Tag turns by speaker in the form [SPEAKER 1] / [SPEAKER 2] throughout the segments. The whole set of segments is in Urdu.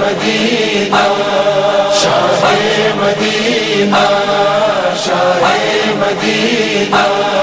[SPEAKER 1] مدینہ شاہ مدینہ شاہ مدینہ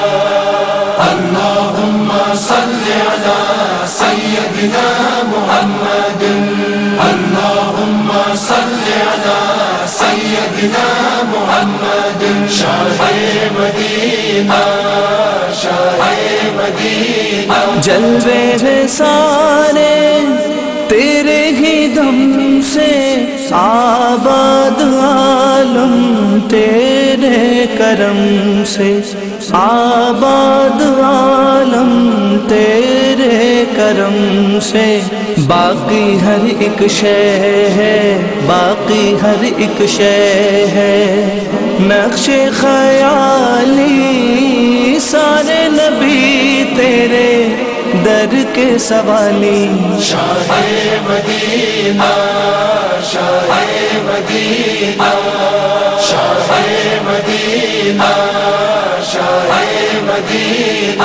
[SPEAKER 1] اللہم صلی علی سیدنا محمد اللہم صلی علی سیدنا محمد شاہ مدینہ شاہ مدینہ
[SPEAKER 2] جلوے ہیں سارے تیرے ہی دم سے آباد عالم تیرے کرم سے آباد عالم تیرے کرم سے باقی ہر ایک شے ہے باقی ہر ایک شے ہے نقش خیالی سارے نبی تیرے در کے سوالی
[SPEAKER 1] شاہ مدینہ شاہ مدینہ شاہ مدینہ شاہ مدینہ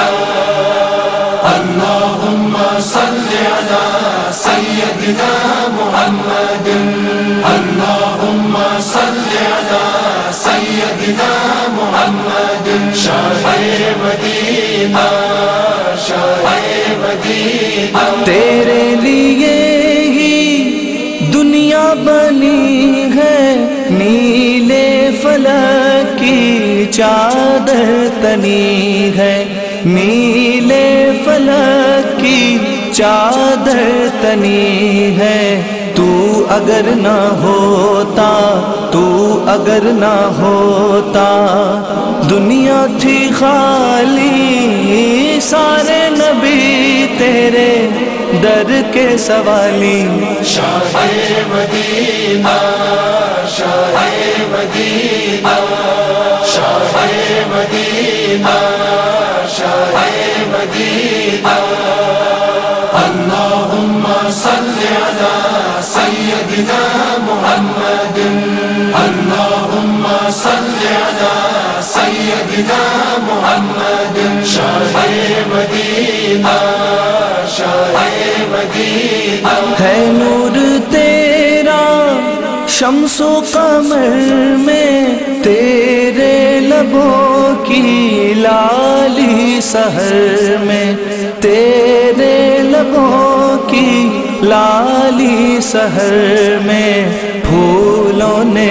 [SPEAKER 1] اللہم صلی علی سیدنا محمد اللہم صلی علی سیدنا محمد شاہ مدینہ شاہ مدینہ
[SPEAKER 2] تیرے لیے ہی دنیا بنی ہے نیلے فلک کی چادر تنی ہے نیلے فلک کی چادر تنی ہے تو اگر نہ ہوتا تو اگر نہ ہوتا دنیا تھی خالی سارے نبی تیرے در کے سوالی
[SPEAKER 1] شاہ مدینہ شاہ مدینہ شاہ مدینہ شاہ مدینہ اللہم صلی علی سیدنا محمد اللہم صلی علی سیدنا محمد شاہ مدینہ شاہ مدینہ
[SPEAKER 2] ہے نور تیرا شمس و قمر میں تیرے لبوں کی لالی سحر میں تیرے لبوں کی لالی سحر میں پھولوں نے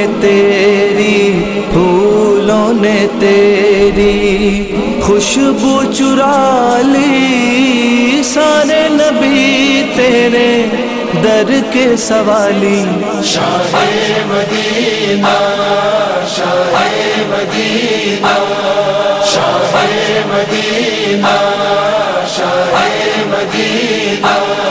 [SPEAKER 2] تیری خوشبو چرا لی سارے نبی تیرے در کے سوالی
[SPEAKER 1] شاہ مدینہ شاہ مدینہ شاہ مدینہ شاہ مدینہ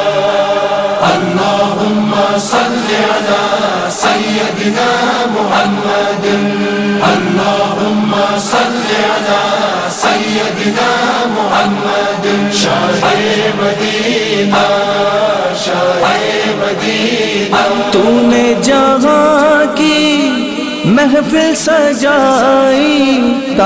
[SPEAKER 1] اللہم صلی علی سیدنا محمد اللہم صلی علی سیدنا محمد شاہ مدینہ شاہ مدینہ
[SPEAKER 2] تو نے جہاں کی محفل سجائی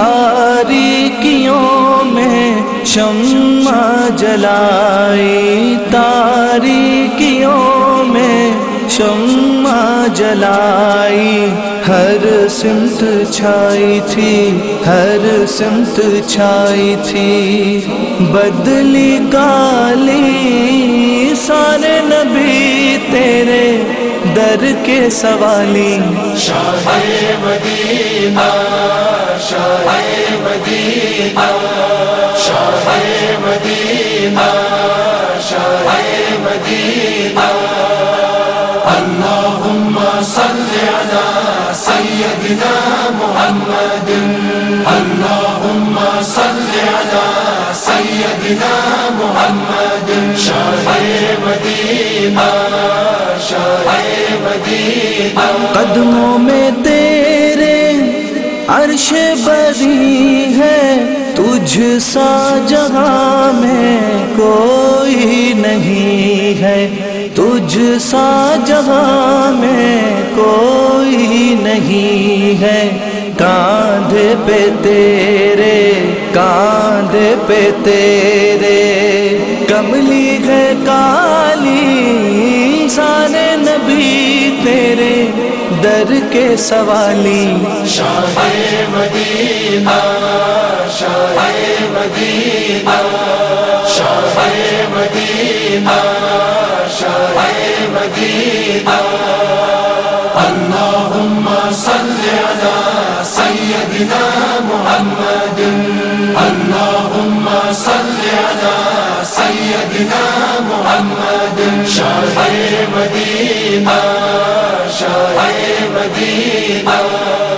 [SPEAKER 2] تاریکیوں میں شمع جلائی تاریکیوں میں شمع جلائی ہر سمت چھائی تھی ہر سمت چھائی تھی بدلی کالی سارے نبی تیرے در کے سوالی
[SPEAKER 1] شاہ مدینہ شاہ مدینہ شاہ مدینہ شاہ مدینہ اللہم صلی علی سیدنا محمد اللہم صلی علی سیدنا محمد شاہ مدینہ شاہ مدینہ
[SPEAKER 2] قدموں میں تیرے عرش بری ہے تجھ سا جہاں میں کوئی نہیں ہے تجھ سا جہاں میں کوئی نہیں ہے کاندھے پہ تیرے کملی ہے کالی سارے نبی در کے سوالی
[SPEAKER 1] شاہ مدینہ شاہ مدینہ شاہ مدینہ شاہ مدینہ اللہم صلی علی سیدنا محمد اللہم صلی علی سیدنا محمد شاہ مدینہ شاہ مدینہ